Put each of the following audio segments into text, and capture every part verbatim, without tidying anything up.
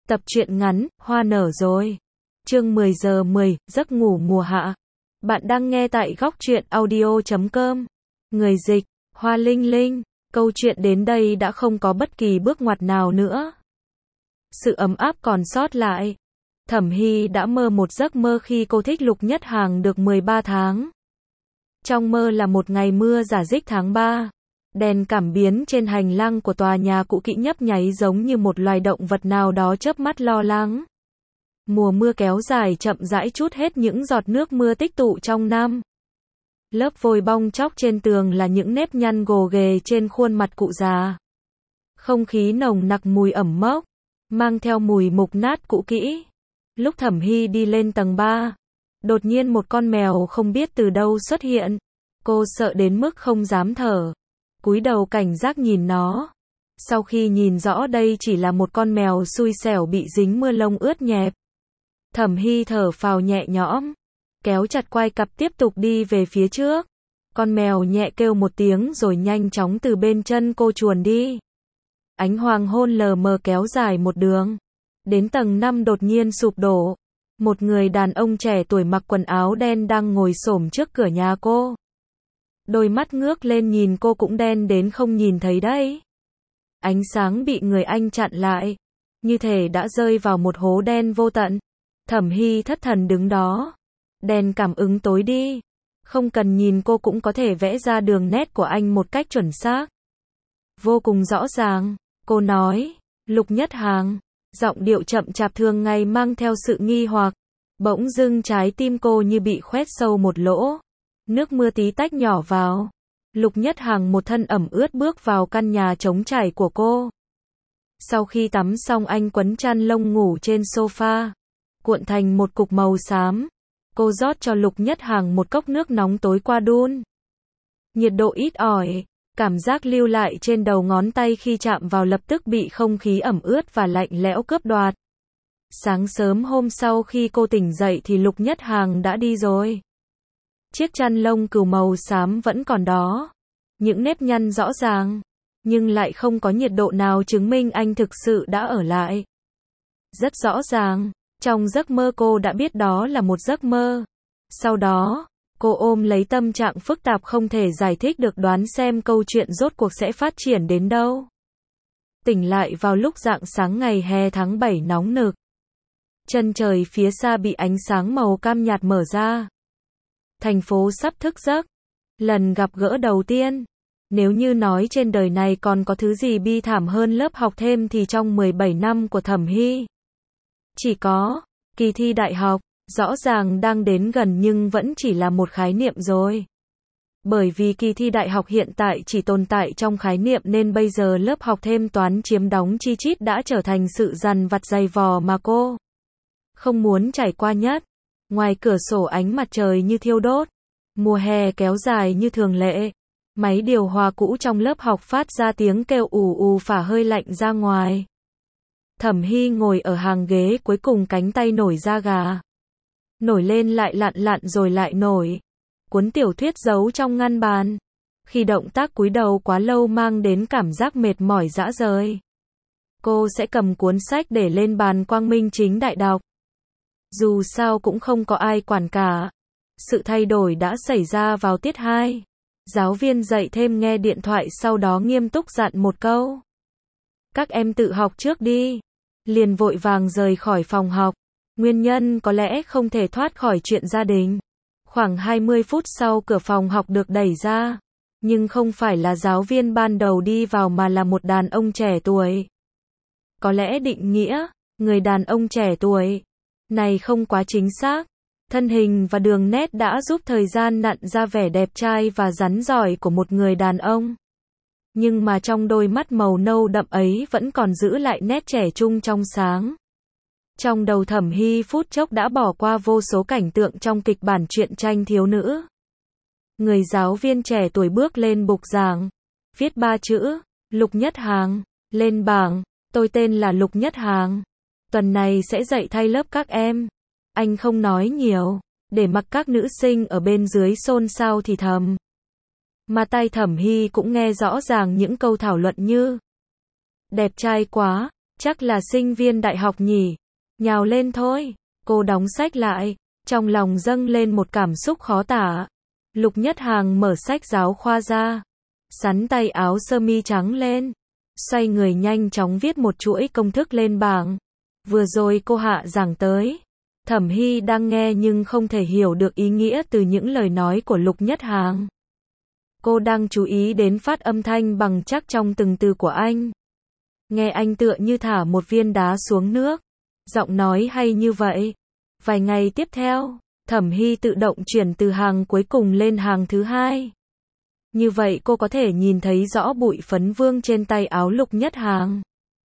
Tập truyện ngắn, Hoa nở rồi. Chương mười giờ mười, giấc ngủ mùa hạ. Bạn đang nghe tại góc truyện audio chấm com. Người dịch, Hoa Linh Linh. Câu chuyện đến đây đã không có bất kỳ bước ngoặt nào nữa. Sự ấm áp còn sót lại. Thẩm Hy đã mơ một giấc mơ khi cô thích Lục Nhất Hàng được mười ba tháng. Trong mơ là một ngày mưa rả rích tháng ba. Đèn cảm biến trên hành lang của tòa nhà cũ kỹ nhấp nháy giống như một loài động vật nào đó chớp mắt lo lắng. Mùa mưa kéo dài chậm rãi trút hết những giọt nước mưa tích tụ trong năm. Lớp vôi bong chóc trên tường là những nếp nhăn gồ ghề trên khuôn mặt cụ già. Không khí nồng nặc mùi ẩm mốc, mang theo mùi mục nát cũ kỹ. Lúc Thẩm Hy đi lên tầng ba, đột nhiên một con mèo không biết từ đâu xuất hiện. Cô sợ đến mức không dám thở. Cúi đầu cảnh giác nhìn nó. Sau khi nhìn rõ đây chỉ là một con mèo xui xẻo bị dính mưa lông ướt nhẹp. Thẩm Hy thở phào nhẹ nhõm, kéo chặt quai cặp tiếp tục đi về phía trước. Con mèo nhẹ kêu một tiếng rồi nhanh chóng từ bên chân cô chuồn đi. Ánh hoàng hôn lờ mờ kéo dài một đường. Đến tầng năm đột nhiên sụp đổ. Một người đàn ông trẻ tuổi mặc quần áo đen đang ngồi xổm trước cửa nhà cô. Đôi mắt ngước lên nhìn cô cũng đen đến không nhìn thấy đấy. Ánh sáng bị người anh chặn lại, như thể đã rơi vào một hố đen vô tận. Thẩm Hy thất thần đứng đó. Đèn cảm ứng tối đi. Không cần nhìn cô cũng có thể vẽ ra đường nét của anh một cách chuẩn xác. Vô cùng rõ ràng, cô nói, Lục Nhất Hàng. Giọng điệu chậm chạp thường ngày mang theo sự nghi hoặc. Bỗng dưng trái tim cô như bị khoét sâu một lỗ. Nước mưa tí tách nhỏ vào. Lục Nhất Hàng một thân ẩm ướt bước vào căn nhà trống trải của cô. Sau khi tắm xong anh quấn chăn lông ngủ trên sofa, cuộn thành một cục màu xám. Cô rót cho Lục Nhất Hàng một cốc nước nóng tối qua đun. Nhiệt độ ít ỏi, cảm giác lưu lại trên đầu ngón tay khi chạm vào lập tức bị không khí ẩm ướt và lạnh lẽo cướp đoạt. Sáng sớm hôm sau khi cô tỉnh dậy thì Lục Nhất Hàng đã đi rồi. Chiếc chăn lông cừu màu xám vẫn còn đó. Những nếp nhăn rõ ràng, nhưng lại không có nhiệt độ nào chứng minh anh thực sự đã ở lại. Rất rõ ràng, trong giấc mơ cô đã biết đó là một giấc mơ. Sau đó, cô ôm lấy tâm trạng phức tạp không thể giải thích được đoán xem câu chuyện rốt cuộc sẽ phát triển đến đâu. Tỉnh lại vào lúc rạng sáng ngày hè tháng bảy nóng nực. Chân trời phía xa bị ánh sáng màu cam nhạt mở ra. Thành phố sắp thức giấc. Lần gặp gỡ đầu tiên. Nếu như nói trên đời này còn có thứ gì bi thảm hơn lớp học thêm thì trong mười bảy năm của Thẩm Hy, chỉ có kỳ thi đại học, rõ ràng đang đến gần nhưng vẫn chỉ là một khái niệm rồi. Bởi vì kỳ thi đại học hiện tại chỉ tồn tại trong khái niệm nên bây giờ lớp học thêm toán chiếm đóng chi chít đã trở thành sự dằn vặt dày vò mà cô không muốn trải qua nhất. Ngoài cửa sổ ánh mặt trời như thiêu đốt. Mùa hè kéo dài như thường lệ. Máy điều hòa cũ trong lớp học phát ra tiếng kêu ù ù phả hơi lạnh ra ngoài. Thẩm Hy ngồi ở hàng ghế cuối cùng cánh tay nổi da gà. Nổi lên lại lặn lặn rồi lại nổi. Cuốn tiểu thuyết giấu trong ngăn bàn. Khi động tác cúi đầu quá lâu mang đến cảm giác mệt mỏi rã rời. Cô sẽ cầm cuốn sách để lên bàn quang minh chính đại đọc. Dù sao cũng không có ai quản cả. Sự thay đổi đã xảy ra vào tiết hai. Giáo viên dạy thêm nghe điện thoại sau đó nghiêm túc dặn một câu. Các em tự học trước đi. Liền vội vàng rời khỏi phòng học. Nguyên nhân có lẽ không thể thoát khỏi chuyện gia đình. Khoảng hai mươi phút sau cửa phòng học được đẩy ra. Nhưng không phải là giáo viên ban đầu đi vào mà là một đàn ông trẻ tuổi. Có lẽ định nghĩa, người đàn ông trẻ tuổi này không quá chính xác. Thân hình và đường nét đã giúp thời gian nặn ra vẻ đẹp trai và rắn giỏi của một người đàn ông. Nhưng mà trong đôi mắt màu nâu đậm ấy vẫn còn giữ lại nét trẻ trung trong sáng. Trong đầu Thẩm Hy phút chốc đã bỏ qua vô số cảnh tượng trong kịch bản truyện tranh thiếu nữ. Người giáo viên trẻ tuổi bước lên bục giảng, viết ba chữ, Lục Nhất Hàng, lên bảng, tôi tên là Lục Nhất Hàng. Tuần này sẽ dạy thay lớp các em. Anh không nói nhiều, để mặc các nữ sinh ở bên dưới xôn xao thì thầm. Mà tai Thẩm Hy cũng nghe rõ ràng những câu thảo luận như đẹp trai quá, Chắc là sinh viên đại học nhỉ. Nhào lên thôi. Cô đóng sách lại. Trong lòng dâng lên một cảm xúc khó tả. Lục Nhất Hàng mở sách giáo khoa ra. Sắn tay áo sơ mi trắng lên. Xoay người nhanh chóng viết một chuỗi công thức lên bảng. Vừa rồi cô hạ giảng tới. Thẩm Hy đang nghe nhưng không thể hiểu được ý nghĩa từ những lời nói của Lục Nhất Hàng. Cô đang chú ý đến phát âm thanh bằng chắc trong từng từ của anh. Nghe anh tựa như thả một viên đá xuống nước. Giọng nói hay như vậy. Vài ngày tiếp theo, Thẩm Hy tự động chuyển từ hàng cuối cùng lên hàng thứ hai. Như vậy cô có thể nhìn thấy rõ bụi phấn vương trên tay áo Lục Nhất Hàng.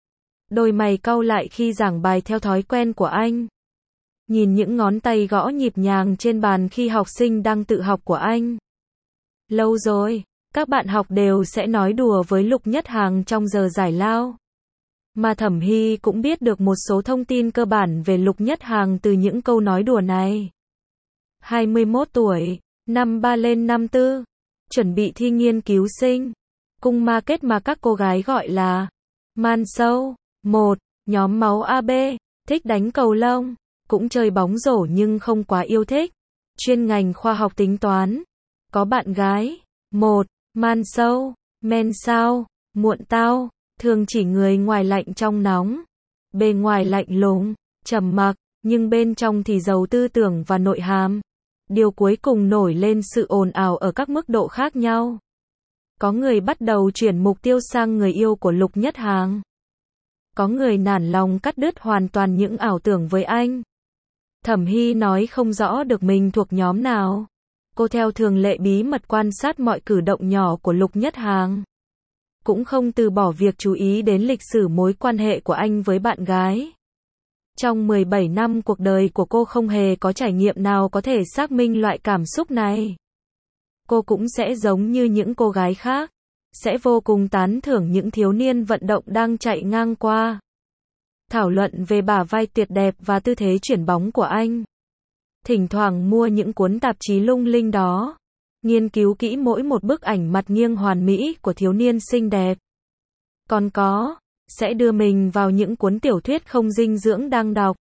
Đôi mày cau lại khi giảng bài theo thói quen của anh. Nhìn những ngón tay gõ nhịp nhàng trên bàn khi học sinh đang tự học của anh. Lâu rồi, các bạn học đều sẽ nói đùa với Lục Nhất Hàng trong giờ giải lao. Mà Thẩm Hy cũng biết được một số thông tin cơ bản về Lục Nhất Hàng từ những câu nói đùa này. hai mươi mốt tuổi, năm ba lên năm tư, chuẩn bị thi nghiên cứu sinh. Cung ma kết mà các cô gái gọi là man sâu. Một, nhóm máu a bê, thích đánh cầu lông, cũng chơi bóng rổ nhưng không quá yêu thích. Chuyên ngành khoa học tính toán. Có bạn gái. Một, man sâu, men sao, muộn tao, thường chỉ người ngoài lạnh trong nóng. Bề ngoài lạnh lùng, trầm mặc, nhưng bên trong thì giàu tư tưởng và nội hàm. Điều cuối cùng nổi lên sự ồn ào ở các mức độ khác nhau. Có người bắt đầu chuyển mục tiêu sang người yêu của Lục Nhất Hàng. Có người nản lòng cắt đứt hoàn toàn những ảo tưởng với anh. Thẩm Hy nói không rõ được mình thuộc nhóm nào. Cô theo thường lệ bí mật quan sát mọi cử động nhỏ của Lục Nhất Hàng. Cũng không từ bỏ việc chú ý đến lịch sử mối quan hệ của anh với bạn gái. Trong mười bảy năm cuộc đời của cô không hề có trải nghiệm nào có thể xác minh loại cảm xúc này. Cô cũng sẽ giống như những cô gái khác, sẽ vô cùng tán thưởng những thiếu niên vận động đang chạy ngang qua. Thảo luận về bả vai tuyệt đẹp và tư thế chuyển bóng của anh. Thỉnh thoảng mua những cuốn tạp chí lung linh đó. Nghiên cứu kỹ mỗi một bức ảnh mặt nghiêng hoàn mỹ của thiếu niên xinh đẹp. Còn có, sẽ đưa mình vào những cuốn tiểu thuyết không dinh dưỡng đang đọc.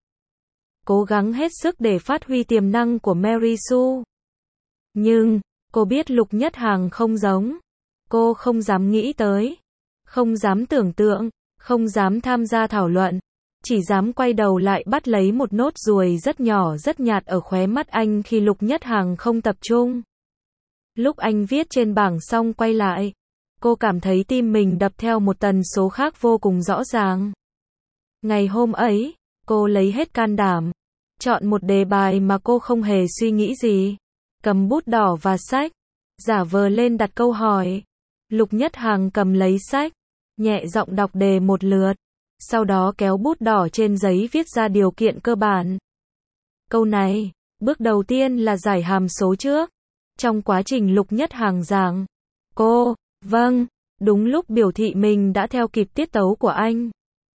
Cố gắng hết sức để phát huy tiềm năng của Mary Sue. Nhưng, cô biết Lục Nhất Hàng không giống. Cô không dám nghĩ tới. Không dám tưởng tượng. Không dám tham gia thảo luận. Chỉ dám quay đầu lại bắt lấy một nốt ruồi rất nhỏ rất nhạt ở khóe mắt anh khi Lục Nhất Hàng không tập trung. Lúc anh viết trên bảng xong quay lại, cô cảm thấy tim mình đập theo một tần số khác vô cùng rõ ràng. Ngày hôm ấy, cô lấy hết can đảm, chọn một đề bài mà cô không hề suy nghĩ gì, cầm bút đỏ và sách, giả vờ lên đặt câu hỏi. Lục Nhất Hàng cầm lấy sách, nhẹ giọng đọc đề một lượt, sau đó kéo bút đỏ trên giấy viết ra điều kiện cơ bản. Câu này, bước đầu tiên là giải hàm số trước. Trong quá trình Lục Nhất Hàng giảng, cô, vâng, đúng lúc biểu thị mình đã theo kịp tiết tấu của anh.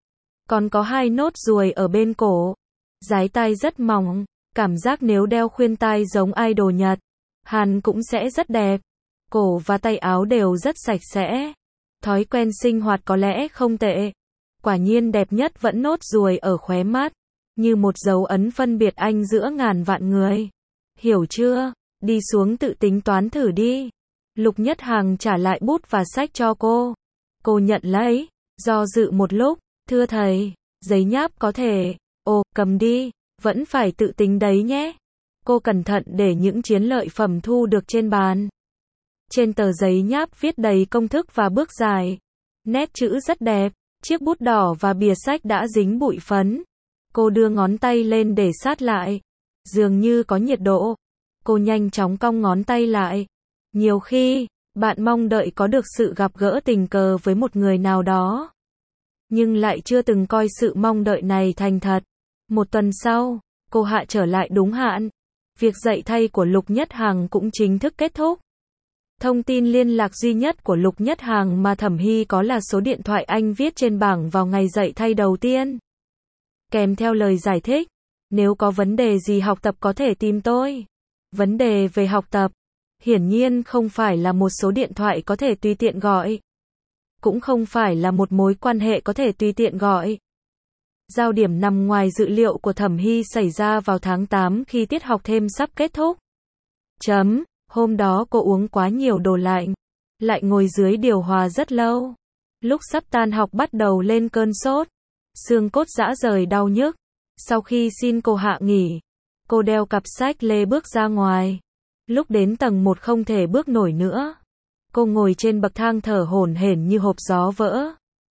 Còn có hai nốt ruồi ở bên cổ. Dái tai rất mỏng, cảm giác nếu đeo khuyên tai giống idol Nhật, Hàn cũng sẽ rất đẹp. Cổ và tay áo đều rất sạch sẽ. Thói quen sinh hoạt có lẽ không tệ. Quả nhiên đẹp nhất vẫn nốt ruồi ở khóe mắt, như một dấu ấn phân biệt anh giữa ngàn vạn người. Hiểu chưa? Đi xuống tự tính toán thử đi. Lục Nhất Hàng trả lại bút và sách cho cô. Cô nhận lấy, do dự một lúc, thưa thầy, giấy nháp có thể, ồ, cầm đi, vẫn phải tự tính đấy nhé. Cô cẩn thận để những chiến lợi phẩm thu được trên bàn. Trên tờ giấy nháp viết đầy công thức và bước giải. Nét chữ rất đẹp, chiếc bút đỏ và bìa sách đã dính bụi phấn. Cô đưa ngón tay lên để sát lại. Dường như có nhiệt độ. Cô nhanh chóng cong ngón tay lại. Nhiều khi, bạn mong đợi có được sự gặp gỡ tình cờ với một người nào đó. Nhưng lại chưa từng coi sự mong đợi này thành thật. Một tuần sau, cô hạ trở lại đúng hạn. Việc dạy thay của Lục Nhất Hàng cũng chính thức kết thúc. Thông tin liên lạc duy nhất của Lục Nhất Hàng mà Thẩm Hy có là số điện thoại anh viết trên bảng vào ngày dạy thay đầu tiên. Kèm theo lời giải thích, nếu có vấn đề gì học tập có thể tìm tôi. Vấn đề về học tập, hiển nhiên không phải là một số điện thoại có thể tùy tiện gọi. Cũng không phải là một mối quan hệ có thể tùy tiện gọi. Giao điểm nằm ngoài dự liệu của Thẩm Hy xảy ra vào tháng tám khi tiết học thêm sắp kết thúc. Chấm, hôm đó cô uống quá nhiều đồ lạnh, lại ngồi dưới điều hòa rất lâu. Lúc sắp tan học bắt đầu lên cơn sốt, xương cốt rã rời đau nhức. Sau khi xin cô hạ nghỉ, cô đeo cặp sách lê bước ra ngoài. Lúc đến tầng một không thể bước nổi nữa. Cô ngồi trên bậc thang thở hổn hển như hộp gió vỡ.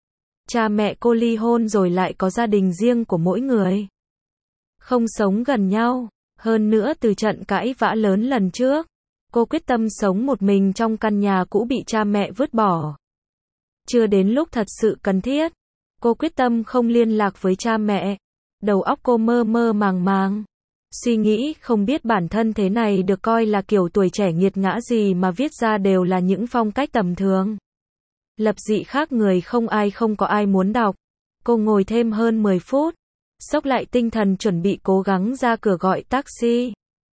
Cha mẹ cô ly hôn rồi lại có gia đình riêng của mỗi người. Không sống gần nhau, hơn nữa từ trận cãi vã lớn lần trước, cô quyết tâm sống một mình trong căn nhà cũ bị cha mẹ vứt bỏ. Chưa đến lúc thật sự cần thiết, cô quyết tâm không liên lạc với cha mẹ. Đầu óc cô mơ mơ màng màng. Suy nghĩ không biết bản thân thế này được coi là kiểu tuổi trẻ nghiệt ngã gì mà viết ra đều là những phong cách tầm thường. Lập dị khác người không ai không có ai muốn đọc. Cô ngồi thêm hơn mười phút, xốc lại tinh thần chuẩn bị cố gắng ra cửa gọi taxi.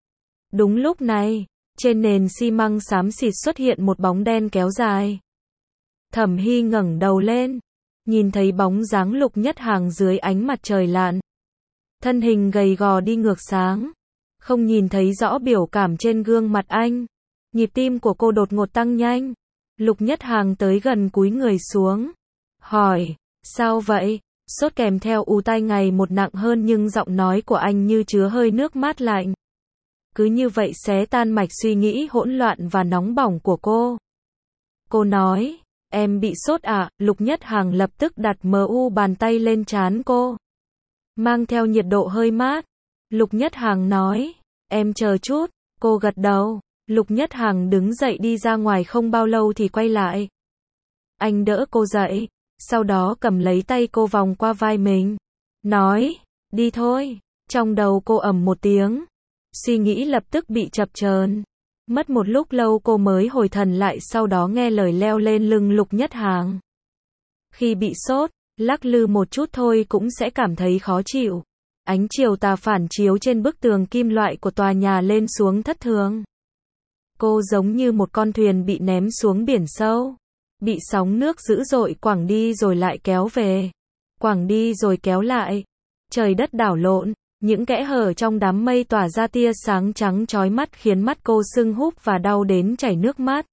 Đúng lúc này, trên nền xi măng xám xịt xuất hiện một bóng đen kéo dài. Thẩm Hy ngẩng đầu lên, nhìn thấy bóng dáng Lục Nhất Hàng dưới ánh mặt trời lặn. Thân hình gầy gò đi ngược sáng, không nhìn thấy rõ biểu cảm trên gương mặt anh. Nhịp tim của cô đột ngột tăng nhanh. Lục Nhất Hàng tới gần cúi người xuống, hỏi, sao vậy? Sốt kèm theo ù tai ngày một nặng hơn nhưng giọng nói của anh như chứa hơi nước mát lạnh. Cứ như vậy xé tan mạch suy nghĩ hỗn loạn và nóng bỏng của cô. Cô nói, em bị sốt à? Lục Nhất Hàng lập tức đặt mờ u bàn tay lên trán cô, mang theo nhiệt độ hơi mát. Lục Nhất Hàng nói, em chờ chút. Cô gật đầu. Lục Nhất Hàng đứng dậy đi ra ngoài không bao lâu thì quay lại. Anh đỡ cô dậy, sau đó cầm lấy tay cô vòng qua vai mình, nói, đi thôi. Trong đầu cô ầm một tiếng, suy nghĩ lập tức bị chập chờn. Mất một lúc lâu cô mới hồi thần lại, sau đó nghe lời leo lên lưng Lục Nhất Hàng. Khi bị sốt, lắc lư một chút thôi cũng sẽ cảm thấy khó chịu. Ánh chiều tà phản chiếu trên bức tường kim loại của tòa nhà lên xuống thất thường. Cô giống như một con thuyền bị ném xuống biển sâu, bị sóng nước dữ dội quẳng đi rồi lại kéo về, quẳng đi rồi kéo lại. Trời đất đảo lộn, những kẽ hở trong đám mây tỏa ra tia sáng trắng chói mắt khiến mắt cô sưng húp và đau đến chảy nước mắt.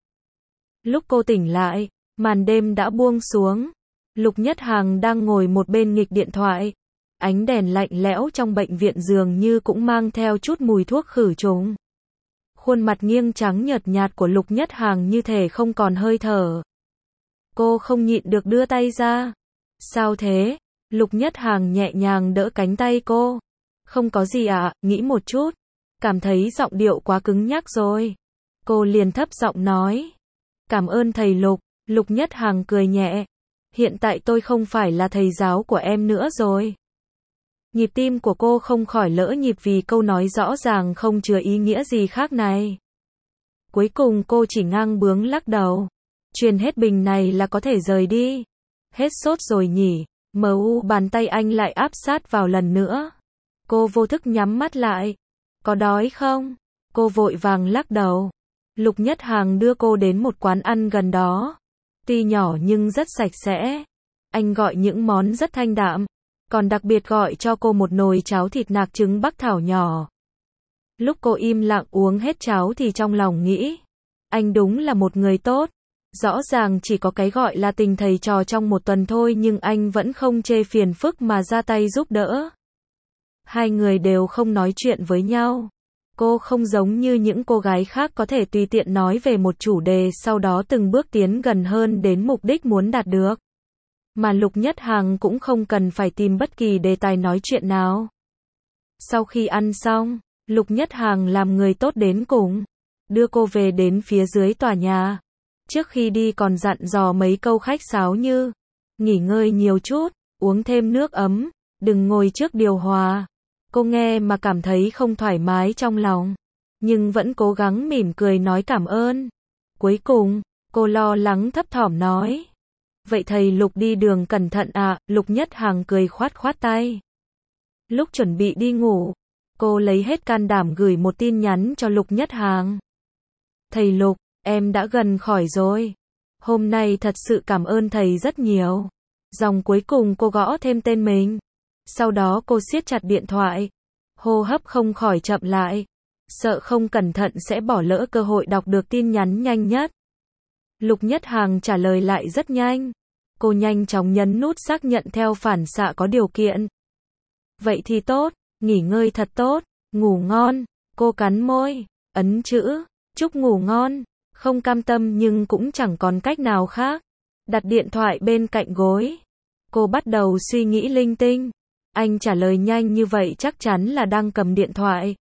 Lúc cô tỉnh lại, màn đêm đã buông xuống. Lục Nhất Hàng đang ngồi một bên nghịch điện thoại. Ánh đèn lạnh lẽo trong bệnh viện dường như cũng mang theo chút mùi thuốc khử trùng. Khuôn mặt nghiêng trắng nhợt nhạt của Lục Nhất Hàng như thể không còn hơi thở. Cô không nhịn được đưa tay ra. Sao thế? Lục Nhất Hàng nhẹ nhàng đỡ cánh tay cô. Không có gì ạ, à, nghĩ một chút. Cảm thấy giọng điệu quá cứng nhắc rồi. Cô liền thấp giọng nói. Cảm ơn thầy Lục. Lục Nhất Hàng cười nhẹ. Hiện tại tôi không phải là thầy giáo của em nữa rồi. Nhịp tim của cô không khỏi lỡ nhịp vì câu nói rõ ràng không chứa ý nghĩa gì khác này. Cuối cùng cô chỉ ngang bướng lắc đầu. Truyền hết bình này là có thể rời đi. Hết sốt rồi nhỉ? Mờ u bàn tay anh lại áp sát vào lần nữa. Cô vô thức nhắm mắt lại. Có đói không? Cô vội vàng lắc đầu. Lục Nhất Hàng đưa cô đến một quán ăn gần đó. Tuy nhỏ nhưng rất sạch sẽ. Anh gọi những món rất thanh đạm, còn đặc biệt gọi cho cô một nồi cháo thịt nạc trứng bắc thảo nhỏ. Lúc cô im lặng uống hết cháo thì trong lòng nghĩ, anh đúng là một người tốt. Rõ ràng chỉ có cái gọi là tình thầy trò trong một tuần thôi nhưng anh vẫn không chê phiền phức mà ra tay giúp đỡ. Hai người đều không nói chuyện với nhau. Cô không giống như những cô gái khác có thể tùy tiện nói về một chủ đề sau đó từng bước tiến gần hơn đến mục đích muốn đạt được. Mà Lục Nhất Hàng cũng không cần phải tìm bất kỳ đề tài nói chuyện nào. Sau khi ăn xong, Lục Nhất Hàng làm người tốt đến cùng, đưa cô về đến phía dưới tòa nhà. Trước khi đi còn dặn dò mấy câu khách sáo như, nghỉ ngơi nhiều chút, uống thêm nước ấm, đừng ngồi trước điều hòa. Cô nghe mà cảm thấy không thoải mái trong lòng, nhưng vẫn cố gắng mỉm cười nói cảm ơn. Cuối cùng, cô lo lắng thấp thỏm nói, vậy thầy Lục đi đường cẩn thận ạ. Lục Nhất Hàng cười khoát khoát tay. Lúc chuẩn bị đi ngủ, cô lấy hết can đảm gửi một tin nhắn cho Lục Nhất Hàng. Thầy Lục, em đã gần khỏi rồi. Hôm nay thật sự cảm ơn thầy rất nhiều. Dòng cuối cùng cô gõ thêm tên mình. Sau đó cô siết chặt điện thoại. Hô hấp không khỏi chậm lại. Sợ không cẩn thận sẽ bỏ lỡ cơ hội đọc được tin nhắn nhanh nhất. Lục Nhất Hàng trả lời lại rất nhanh. Cô nhanh chóng nhấn nút xác nhận theo phản xạ có điều kiện. Vậy thì tốt, nghỉ ngơi thật tốt, ngủ ngon. Cô cắn môi, ấn chữ, chúc ngủ ngon. Không cam tâm nhưng cũng chẳng còn cách nào khác. Đặt điện thoại bên cạnh gối. Cô bắt đầu suy nghĩ linh tinh. Anh trả lời nhanh như vậy chắc chắn là đang cầm điện thoại.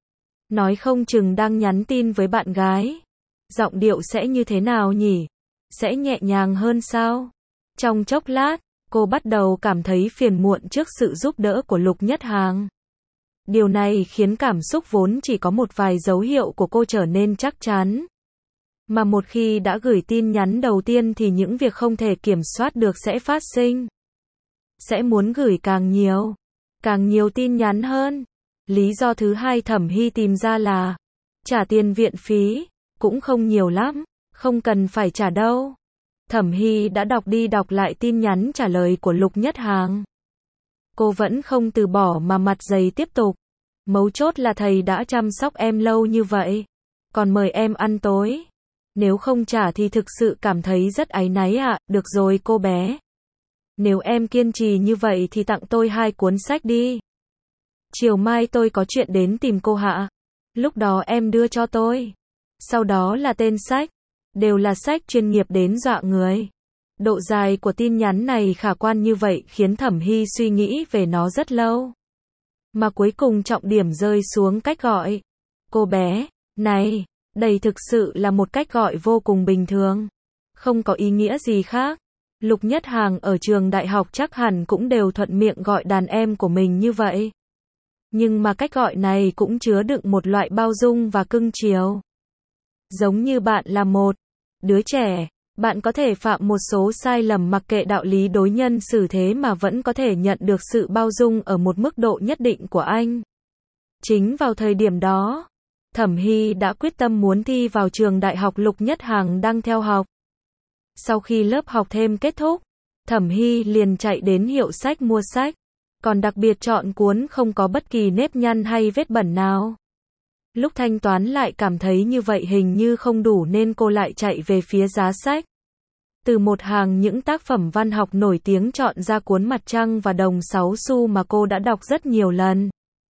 Nói không chừng đang nhắn tin với bạn gái. Giọng điệu sẽ như thế nào nhỉ? Sẽ nhẹ nhàng hơn sao? Trong chốc lát, cô bắt đầu cảm thấy phiền muộn trước sự giúp đỡ của Lục Nhất Hàng. Điều này khiến cảm xúc vốn chỉ có một vài dấu hiệu của cô trở nên chắc chắn. Mà một khi đã gửi tin nhắn đầu tiên thì những việc không thể kiểm soát được sẽ phát sinh. Sẽ muốn gửi càng nhiều, càng nhiều tin nhắn hơn. Lý do thứ hai Thẩm Hy tìm ra là trả tiền viện phí, cũng không nhiều lắm, không cần phải trả đâu. Thẩm Hy đã đọc đi đọc lại tin nhắn trả lời của Lục Nhất Hàng. Cô vẫn không từ bỏ mà mặt dày tiếp tục. Mấu chốt là thầy đã chăm sóc em lâu như vậy, còn mời em ăn tối. Nếu không trả thì thực sự cảm thấy rất áy náy ạ. À. Được rồi cô bé. Nếu em kiên trì như vậy thì tặng tôi hai cuốn sách đi. Chiều mai tôi có chuyện đến tìm cô hạ. Lúc đó em đưa cho tôi. Sau đó là tên sách. Đều là sách chuyên nghiệp đến dọa người. Độ dài của tin nhắn này khả quan như vậy khiến Thẩm Hy suy nghĩ về nó rất lâu. Mà cuối cùng trọng điểm rơi xuống cách gọi. Cô bé, này, đây thực sự là một cách gọi vô cùng bình thường. Không có ý nghĩa gì khác. Lục Nhất Hàng ở trường đại học chắc hẳn cũng đều thuận miệng gọi đàn em của mình như vậy. Nhưng mà cách gọi này cũng chứa đựng một loại bao dung và cưng chiều. Giống như bạn là một đứa trẻ, bạn có thể phạm một số sai lầm mặc kệ đạo lý đối nhân xử thế mà vẫn có thể nhận được sự bao dung ở một mức độ nhất định của anh. Chính vào thời điểm đó, Thẩm Hy đã quyết tâm muốn thi vào trường đại học Lục Nhất Hàng đang theo học. Sau khi lớp học thêm kết thúc, Thẩm Hy liền chạy đến hiệu sách mua sách, còn đặc biệt chọn cuốn không có bất kỳ nếp nhăn hay vết bẩn nào. Lúc thanh toán lại cảm thấy như vậy hình như không đủ nên cô lại chạy về phía giá sách. Từ một hàng những tác phẩm văn học nổi tiếng chọn ra cuốn Mặt Trăng và Đồng sáu xu mà cô đã đọc rất nhiều lần.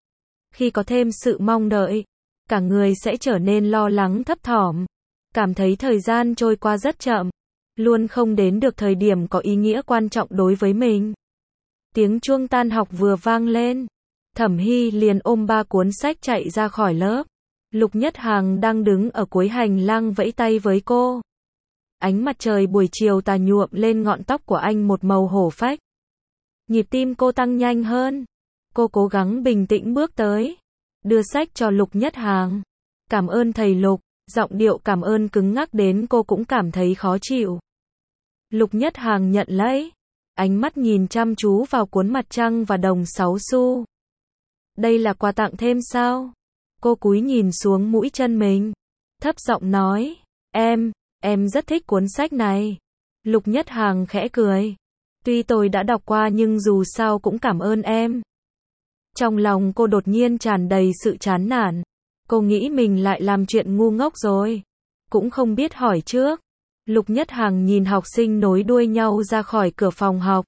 Khi có thêm sự mong đợi, cả người sẽ trở nên lo lắng thấp thỏm, cảm thấy thời gian trôi qua rất chậm, luôn không đến được thời điểm có ý nghĩa quan trọng đối với mình. Tiếng chuông tan học vừa vang lên, Thẩm Hy liền ôm ba cuốn sách chạy ra khỏi lớp. Lục Nhất Hàng đang đứng ở cuối hành lang vẫy tay với cô. Ánh mặt trời buổi chiều tà nhuộm lên ngọn tóc của anh một màu hổ phách. Nhịp tim cô tăng nhanh hơn. Cô cố gắng bình tĩnh bước tới, đưa sách cho Lục Nhất Hàng. Cảm ơn thầy Lục, giọng điệu cảm ơn cứng ngắc đến cô cũng cảm thấy khó chịu. Lục Nhất Hàng nhận lấy, ánh mắt nhìn chăm chú vào cuốn Mặt Trăng và Đồng sáu xu. Đây là quà tặng thêm sao? Cô cúi nhìn xuống mũi chân mình, thấp giọng nói, em, em rất thích cuốn sách này. Lục Nhất Hàng khẽ cười. Tuy tôi đã đọc qua nhưng dù sao cũng cảm ơn em. Trong lòng cô đột nhiên tràn đầy sự chán nản. Cô nghĩ mình lại làm chuyện ngu ngốc rồi. Cũng không biết hỏi trước. Lục Nhất Hàng nhìn học sinh nối đuôi nhau ra khỏi cửa phòng học.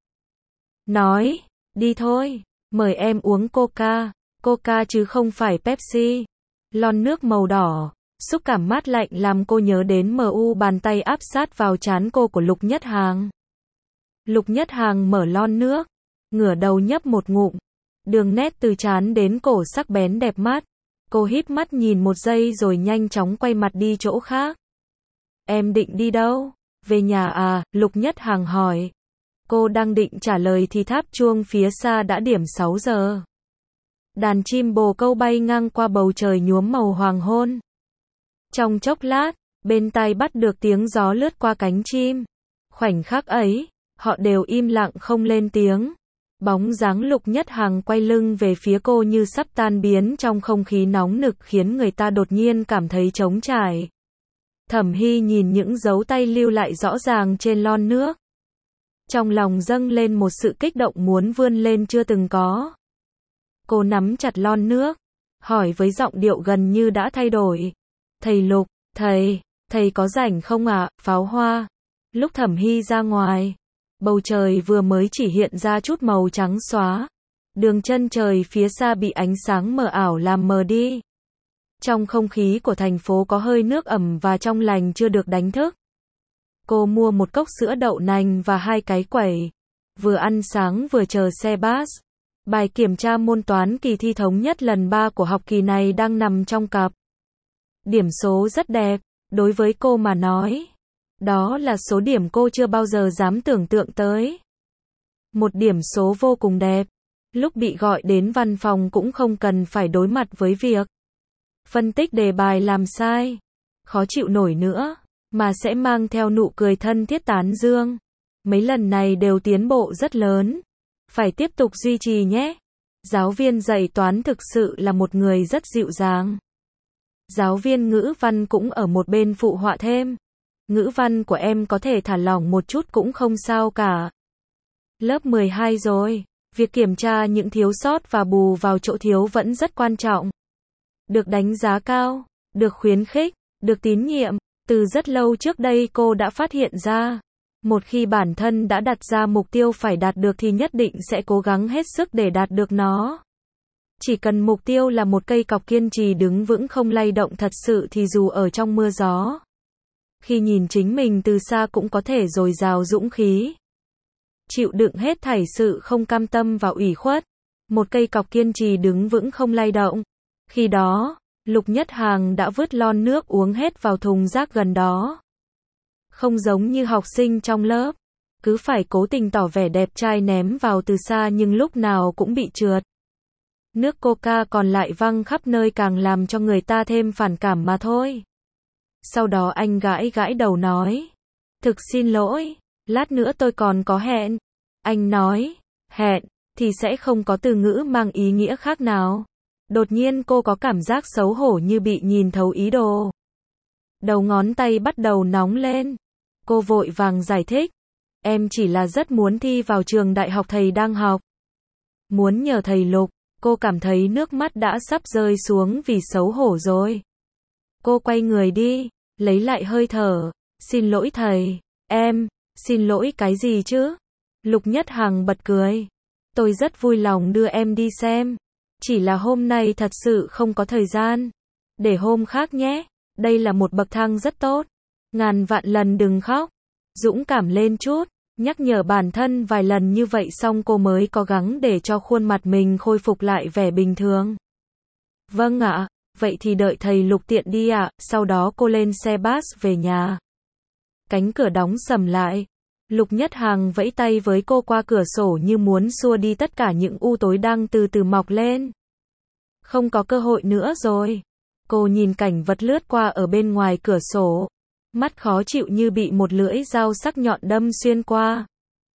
Nói, đi thôi, mời em uống Coca. Coca chứ không phải Pepsi. Lon nước màu đỏ, xúc cảm mát lạnh làm cô nhớ đến mờ u bàn tay áp sát vào trán cô của Lục Nhất Hàng. Lục Nhất Hàng mở lon nước, ngửa đầu nhấp một ngụm. Đường nét từ trán đến cổ sắc bén đẹp mắt. Cô híp mắt nhìn một giây rồi nhanh chóng quay mặt đi chỗ khác. Em định đi đâu? Về nhà à? Lục Nhất Hàng hỏi. Cô đang định trả lời thì tháp chuông phía xa đã điểm sáu giờ. Đàn chim bồ câu bay ngang qua bầu trời nhuốm màu hoàng hôn. Trong chốc lát, bên tai bắt được tiếng gió lướt qua cánh chim. Khoảnh khắc ấy, họ đều im lặng không lên tiếng. Bóng dáng Lục Nhất Hàng quay lưng về phía cô như sắp tan biến trong không khí nóng nực khiến người ta đột nhiên cảm thấy trống trải. Thẩm Hy nhìn những dấu tay lưu lại rõ ràng trên lon nước. Trong lòng dâng lên một sự kích động muốn vươn lên chưa từng có. Cô nắm chặt lon nước, hỏi với giọng điệu gần như đã thay đổi. Thầy Lục, thầy, thầy có rảnh không ạ? Pháo hoa. Lúc Thẩm Hy ra ngoài, bầu trời vừa mới chỉ hiện ra chút màu trắng xóa. Đường chân trời phía xa bị ánh sáng mờ ảo làm mờ đi. Trong không khí của thành phố có hơi nước ẩm và trong lành chưa được đánh thức. Cô mua một cốc sữa đậu nành và hai cái quẩy. Vừa ăn sáng vừa chờ xe bus. Bài kiểm tra môn toán kỳ thi thống nhất lần ba của học kỳ này đang nằm trong cặp. Điểm số rất đẹp, đối với cô mà nói. Đó là số điểm cô chưa bao giờ dám tưởng tượng tới. Một điểm số vô cùng đẹp. Lúc bị gọi đến văn phòng cũng không cần phải đối mặt với việc phân tích đề bài làm sai, khó chịu nổi nữa, mà sẽ mang theo nụ cười thân thiết tán dương. Mấy lần này đều tiến bộ rất lớn. Phải tiếp tục duy trì nhé. Giáo viên dạy toán thực sự là một người rất dịu dàng. Giáo viên ngữ văn cũng ở một bên phụ họa thêm. Ngữ văn của em có thể thả lỏng một chút cũng không sao cả. Lớp mười hai rồi, việc kiểm tra những thiếu sót và bù vào chỗ thiếu vẫn rất quan trọng. Được đánh giá cao, được khuyến khích, được tín nhiệm, từ rất lâu trước đây cô đã phát hiện ra. Một khi bản thân đã đặt ra mục tiêu phải đạt được thì nhất định sẽ cố gắng hết sức để đạt được nó. Chỉ cần mục tiêu là một cây cọc kiên trì đứng vững không lay động thật sự thì dù ở trong mưa gió, khi nhìn chính mình từ xa cũng có thể dồi dào dũng khí. Chịu đựng hết thảy sự không cam tâm và ủy khuất. Một cây cọc kiên trì đứng vững không lay động. Khi đó, Lục Nhất Hàng đã vứt lon nước uống hết vào thùng rác gần đó. Không giống như học sinh trong lớp, cứ phải cố tình tỏ vẻ đẹp trai ném vào từ xa nhưng lúc nào cũng bị trượt. Nước coca còn lại văng khắp nơi càng làm cho người ta thêm phản cảm mà thôi. Sau đó anh gãi gãi đầu nói. Thực xin lỗi, lát nữa tôi còn có hẹn. Anh nói, hẹn, thì sẽ không có từ ngữ mang ý nghĩa khác nào. Đột nhiên cô có cảm giác xấu hổ như bị nhìn thấu ý đồ. Đầu ngón tay bắt đầu nóng lên. Cô vội vàng giải thích. Em chỉ là rất muốn thi vào trường đại học thầy đang học. Muốn nhờ thầy Lục. Cô cảm thấy nước mắt đã sắp rơi xuống vì xấu hổ rồi. Cô quay người đi, lấy lại hơi thở. Xin lỗi thầy, em, xin lỗi cái gì chứ? Lục Nhất Hằng bật cười. Tôi rất vui lòng đưa em đi xem. Chỉ là hôm nay thật sự không có thời gian. Để hôm khác nhé. Đây là một bậc thang rất tốt. Ngàn vạn lần đừng khóc. Dũng cảm lên chút. Nhắc nhở bản thân vài lần như vậy xong cô mới cố gắng để cho khuôn mặt mình khôi phục lại vẻ bình thường. Vâng ạ, vậy thì đợi thầy Lục tiện đi ạ. Sau đó cô lên xe bus về nhà. Cánh cửa đóng sầm lại. Lục Nhất Hàng vẫy tay với cô qua cửa sổ như muốn xua đi tất cả những u tối đang từ từ mọc lên. Không có cơ hội nữa rồi. Cô nhìn cảnh vật lướt qua ở bên ngoài cửa sổ. Mắt khó chịu như bị một lưỡi dao sắc nhọn đâm xuyên qua.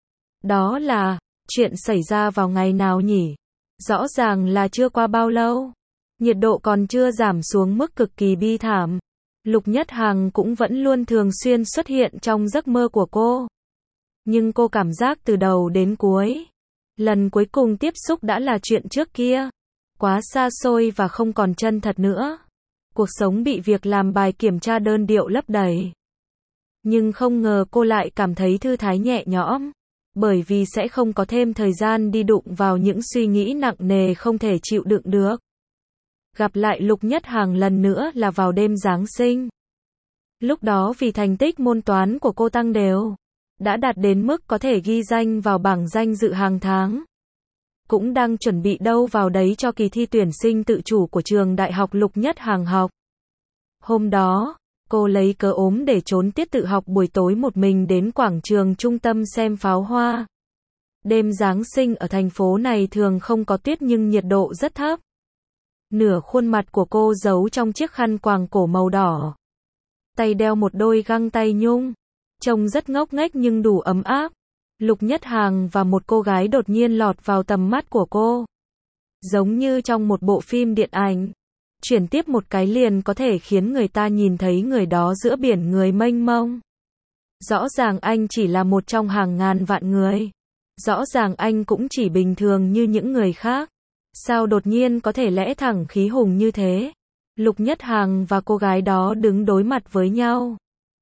Đó là, chuyện xảy ra vào ngày nào nhỉ? Rõ ràng là chưa qua bao lâu. Nhiệt độ còn chưa giảm xuống mức cực kỳ bi thảm. Lục Nhất Hằng cũng vẫn luôn thường xuyên xuất hiện trong giấc mơ của cô. Nhưng cô cảm giác từ đầu đến cuối. Lần cuối cùng tiếp xúc đã là chuyện trước kia. Quá xa xôi và không còn chân thật nữa. Cuộc sống bị việc làm bài kiểm tra đơn điệu lấp đầy. Nhưng không ngờ cô lại cảm thấy thư thái nhẹ nhõm. Bởi vì sẽ không có thêm thời gian đi đụng vào những suy nghĩ nặng nề không thể chịu đựng được. Gặp lại Lục Nhất Hằng lần nữa là vào đêm Giáng sinh. Lúc đó vì thành tích môn toán của cô tăng đều, đã đạt đến mức có thể ghi danh vào bảng danh dự hàng tháng. Cũng đang chuẩn bị đâu vào đấy cho kỳ thi tuyển sinh tự chủ của trường đại học Lục Nhất Hằng học. Hôm đó, cô lấy cớ ốm để trốn tiết tự học buổi tối một mình đến quảng trường trung tâm xem pháo hoa. Đêm Giáng sinh ở thành phố này thường không có tuyết nhưng nhiệt độ rất thấp. Nửa khuôn mặt của cô giấu trong chiếc khăn quàng cổ màu đỏ. Tay đeo một đôi găng tay nhung. Trông rất ngốc nghếch nhưng đủ ấm áp. Lục Nhất Hằng và một cô gái đột nhiên lọt vào tầm mắt của cô. Giống như trong một bộ phim điện ảnh. Chuyển tiếp một cái liền có thể khiến người ta nhìn thấy người đó giữa biển người mênh mông. Rõ ràng anh chỉ là một trong hàng ngàn vạn người. Rõ ràng anh cũng chỉ bình thường như những người khác. Sao đột nhiên có thể lẽ thẳng khí hùng như thế? Lục Nhất Hàng và cô gái đó đứng đối mặt với nhau.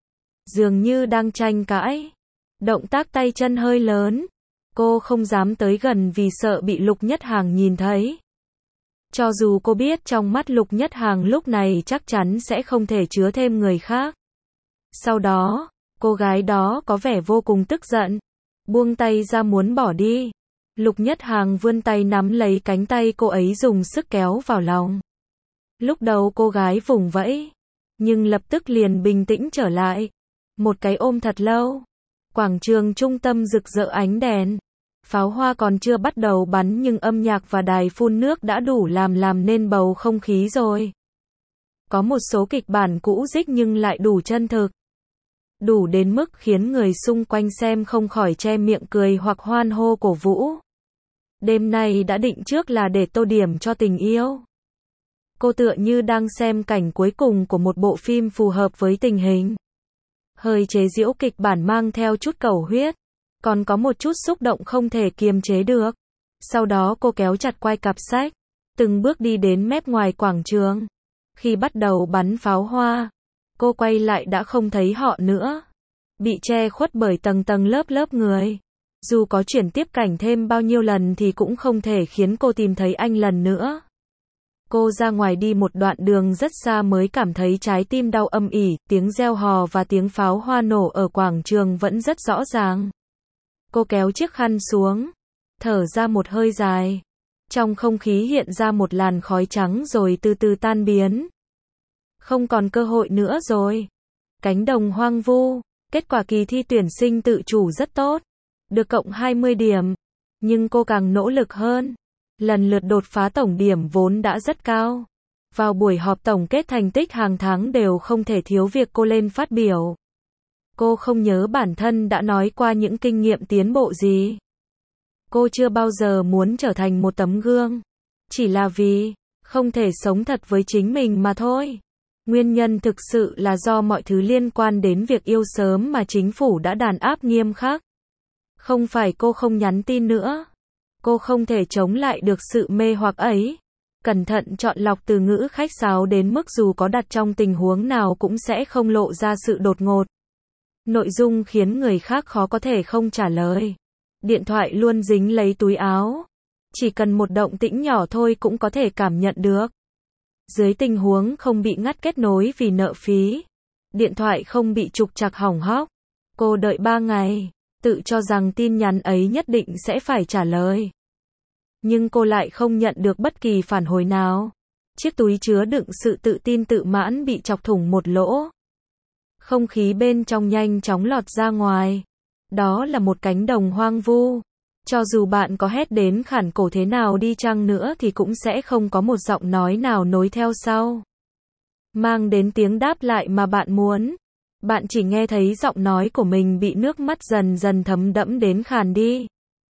Dường như đang tranh cãi. Động tác tay chân hơi lớn. Cô không dám tới gần vì sợ bị Lục Nhất Hàng nhìn thấy. Cho dù cô biết trong mắt Lục Nhất Hàng lúc này chắc chắn sẽ không thể chứa thêm người khác. Sau đó, cô gái đó có vẻ vô cùng tức giận. Buông tay ra muốn bỏ đi. Lục Nhất Hàng vươn tay nắm lấy cánh tay cô ấy dùng sức kéo vào lòng. Lúc đầu cô gái vùng vẫy. Nhưng lập tức liền bình tĩnh trở lại. Một cái ôm thật lâu. Quảng trường trung tâm rực rỡ ánh đèn. Pháo hoa còn chưa bắt đầu bắn nhưng âm nhạc và đài phun nước đã đủ làm làm nên bầu không khí rồi. Có một số kịch bản cũ dích nhưng lại đủ chân thực. Đủ đến mức khiến người xung quanh xem không khỏi che miệng cười hoặc hoan hô cổ vũ. Đêm nay đã định trước là để tô điểm cho tình yêu. Cô tựa như đang xem cảnh cuối cùng của một bộ phim phù hợp với tình hình. Hơi chế giễu kịch bản mang theo chút cầu huyết. Còn có một chút xúc động không thể kiềm chế được. Sau đó cô kéo chặt quai cặp sách. Từng bước đi đến mép ngoài quảng trường. Khi bắt đầu bắn pháo hoa. Cô quay lại đã không thấy họ nữa. Bị che khuất bởi tầng tầng lớp lớp người. Dù có chuyển tiếp cảnh thêm bao nhiêu lần thì cũng không thể khiến cô tìm thấy anh lần nữa. Cô ra ngoài đi một đoạn đường rất xa mới cảm thấy trái tim đau âm ỉ, tiếng reo hò và tiếng pháo hoa nổ ở quảng trường vẫn rất rõ ràng. Cô kéo chiếc khăn xuống, thở ra một hơi dài. Trong không khí hiện ra một làn khói trắng rồi từ từ tan biến. Không còn cơ hội nữa rồi. Cánh đồng hoang vu, kết quả kỳ thi tuyển sinh tự chủ rất tốt. Được cộng hai mươi điểm. Nhưng cô càng nỗ lực hơn. Lần lượt đột phá tổng điểm vốn đã rất cao. Vào buổi họp tổng kết thành tích hàng tháng đều không thể thiếu việc cô lên phát biểu. Cô không nhớ bản thân đã nói qua những kinh nghiệm tiến bộ gì. Cô chưa bao giờ muốn trở thành một tấm gương. Chỉ là vì không thể sống thật với chính mình mà thôi. Nguyên nhân thực sự là do mọi thứ liên quan đến việc yêu sớm mà chính phủ đã đàn áp nghiêm khắc. Không phải cô không nhắn tin nữa. Cô không thể chống lại được sự mê hoặc ấy. Cẩn thận chọn lọc từ ngữ khách sáo đến mức dù có đặt trong tình huống nào cũng sẽ không lộ ra sự đột ngột. Nội dung khiến người khác khó có thể không trả lời. Điện thoại luôn dính lấy túi áo. Chỉ cần một động tĩnh nhỏ thôi cũng có thể cảm nhận được. Dưới tình huống không bị ngắt kết nối vì nợ phí. Điện thoại không bị trục trặc hỏng hóc. Cô đợi ba ngày. Tự cho rằng tin nhắn ấy nhất định sẽ phải trả lời. Nhưng cô lại không nhận được bất kỳ phản hồi nào. Chiếc túi chứa đựng sự tự tin tự mãn bị chọc thủng một lỗ. Không khí bên trong nhanh chóng lọt ra ngoài. Đó là một cánh đồng hoang vu. Cho dù bạn có hét đến khản cổ thế nào đi chăng nữa thì cũng sẽ không có một giọng nói nào nối theo sau. Mang đến tiếng đáp lại mà bạn muốn. Bạn chỉ nghe thấy giọng nói của mình bị nước mắt dần dần thấm đẫm đến khàn đi.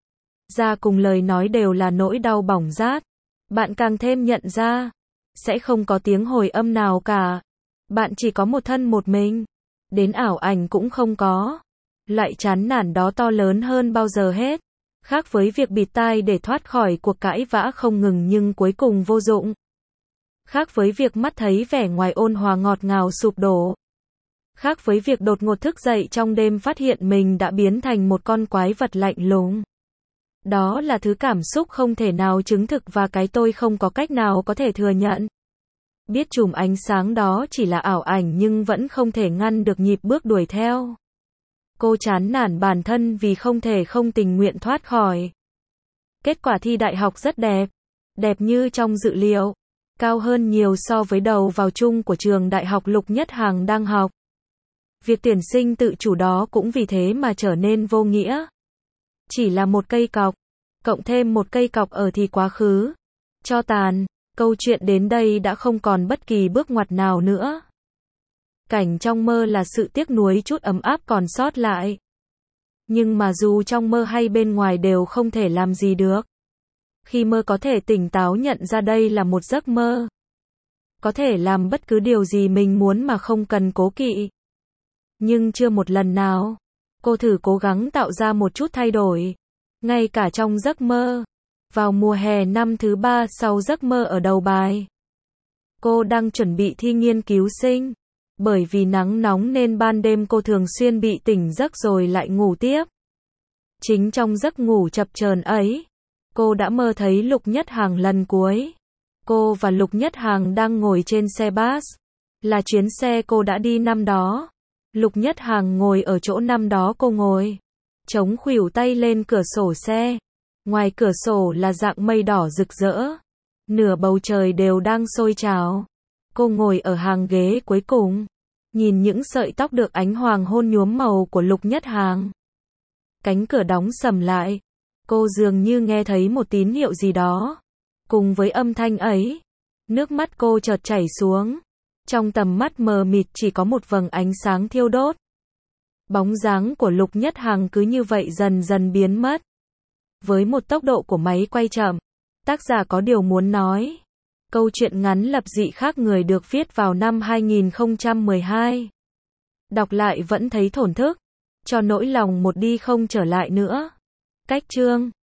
Ra cùng lời nói đều là nỗi đau bỏng rát. Bạn càng thêm nhận ra. Sẽ không có tiếng hồi âm nào cả. Bạn chỉ có một thân một mình. Đến ảo ảnh cũng không có. Loại chán nản đó to lớn hơn bao giờ hết. Khác với việc bịt tai để thoát khỏi cuộc cãi vã không ngừng nhưng cuối cùng vô dụng. Khác với việc mắt thấy vẻ ngoài ôn hòa ngọt ngào sụp đổ. Khác với việc đột ngột thức dậy trong đêm phát hiện mình đã biến thành một con quái vật lạnh lùng. Đó là thứ cảm xúc không thể nào chứng thực và cái tôi không có cách nào có thể thừa nhận. Biết chùm ánh sáng đó chỉ là ảo ảnh nhưng vẫn không thể ngăn được nhịp bước đuổi theo. Cô chán nản bản thân vì không thể không tình nguyện thoát khỏi. Kết quả thi đại học rất đẹp. Đẹp như trong dự liệu. Cao hơn nhiều so với đầu vào chung của trường đại học Lục Nhất Hàng đang học. Việc tuyển sinh tự chủ đó cũng vì thế mà trở nên vô nghĩa. Chỉ là một cây cọc. Cộng thêm một cây cọc ở thì quá khứ. Cho tàn. Câu chuyện đến đây đã không còn bất kỳ bước ngoặt nào nữa. Cảnh trong mơ là sự tiếc nuối chút ấm áp còn sót lại. Nhưng mà dù trong mơ hay bên ngoài đều không thể làm gì được. Khi mơ có thể tỉnh táo nhận ra đây là một giấc mơ. Có thể làm bất cứ điều gì mình muốn mà không cần cố kỵ. Nhưng chưa một lần nào, cô thử cố gắng tạo ra một chút thay đổi. Ngay cả trong giấc mơ. Vào mùa hè năm thứ ba sau giấc mơ ở đầu bài. Cô đang chuẩn bị thi nghiên cứu sinh. Bởi vì nắng nóng nên ban đêm cô thường xuyên bị tỉnh giấc rồi lại ngủ tiếp. Chính trong giấc ngủ chập chờn ấy, cô đã mơ thấy Lục Nhất Hàng lần cuối. Cô và Lục Nhất Hàng đang ngồi trên xe bus. Là chuyến xe cô đã đi năm đó. Lục Nhất Hàng ngồi ở chỗ năm đó cô ngồi. Chống khuỷu tay lên cửa sổ xe. Ngoài cửa sổ là dạng mây đỏ rực rỡ. Nửa bầu trời đều đang sôi trào. Cô ngồi ở hàng ghế cuối cùng. Nhìn những sợi tóc được ánh hoàng hôn nhuốm màu của Lục Nhất Hàng. Cánh cửa đóng sầm lại. Cô dường như nghe thấy một tín hiệu gì đó. Cùng với âm thanh ấy, nước mắt cô chợt chảy xuống. Trong tầm mắt mờ mịt chỉ có một vầng ánh sáng thiêu đốt. Bóng dáng của Lục Nhất Hàng cứ như vậy dần dần biến mất. Với một tốc độ của máy quay chậm, tác giả có điều muốn nói. Câu chuyện ngắn lập dị khác người được viết vào năm hai nghìn không trăm mười hai. Đọc lại vẫn thấy thổn thức, cho nỗi lòng một đi không trở lại nữa. Cách chương